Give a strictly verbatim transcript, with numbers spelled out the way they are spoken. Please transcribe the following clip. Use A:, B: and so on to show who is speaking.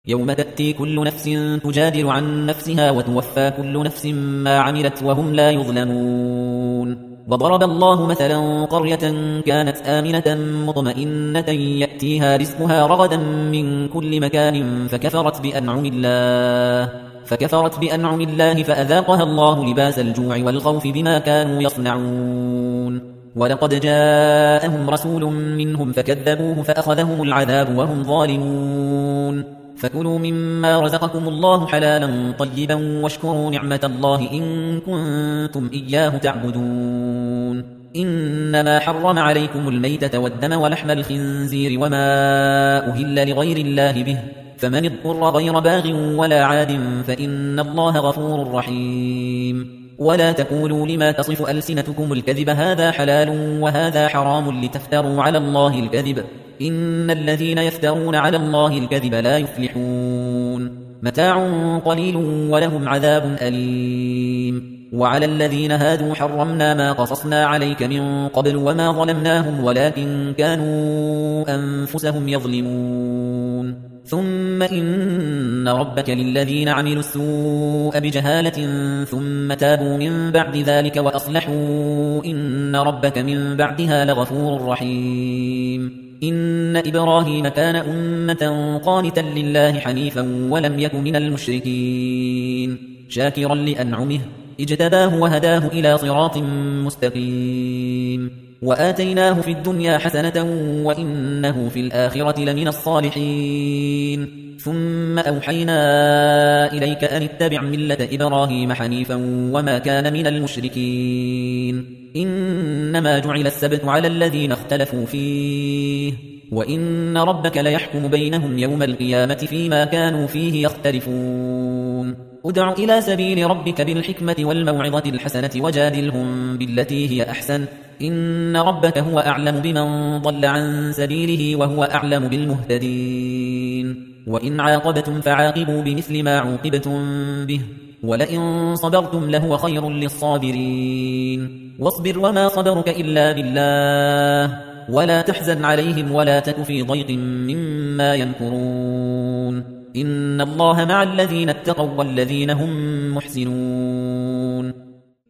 A: يوم تأتي كل نفس تجادل عن نفسها وتوفى كل نفس ما عملت وهم لا يظلمون. وضرب الله مثلا قرية كانت آمنة مطمئنة يأتيها رزقها رغدا من كل مكان فكفرت بأنعم الله فكفرت بأنعم الله فأذاقها الله لباس الجوع والخوف بما كانوا يصنعون. ولقد جاءهم رسول منهم فكذبوه فأخذهم العذاب وهم ظالمون. فكلوا مما رزقكم الله حلالا طيبا واشكروا نعمة الله إن كنتم إياه تعبدون. إنما حرم عليكم الميتة والدم ولحم الخنزير وما أهل لغير الله به فمن اضطر غير باغ ولا عاد فإن الله غفور رحيم. ولا تقولوا لما تصف ألسنتكم الكذب هذا حلال وهذا حرام لتفتروا على الله الكذب إن الذين يفترون على الله الكذب لا يفلحون. متاع قليل ولهم عذاب أليم. وعلى الذين هادوا حرمنا ما قصصنا عليك من قبل وما ظلمناهم ولكن كانوا أنفسهم يظلمون. ثم إن ربك للذين عملوا السوء بجهالة ثم تابوا من بعد ذلك وأصلحوا إن ربك من بعدها لغفور رحيم. إن إبراهيم كان أمة قانتا لله حنيفا ولم يك من المشركين شاكرا لأنعمه اجتباه وهداه إلى صراط مستقيم. وآتيناه في الدنيا حسنة وإنه في الآخرة لمن الصالحين. ثم أوحينا إليك أن اتبع ملة إبراهيم حنيفا وما كان من المشركين. إنما جعل السبت على الذين اختلفوا فيه وإن ربك ليحكم بينهم يوم القيامة فيما كانوا فيه يختلفون. ادع إلى سبيل ربك بالحكمة والموعظة الحسنة وجادلهم بالتي هي أحسن إن ربك هو أعلم بمن ضل عن سبيله وهو أعلم بالمهتدين. وإن عاقبتم فعاقبوا بمثل ما عوقبتم به ولئن صبرتم لهو خير للصابرين. واصبر وما صبرك إلا بالله ولا تحزن عليهم ولا تك في ضيق مما يمكرون. إن الله مع الذين اتقوا والذين هم محسنون.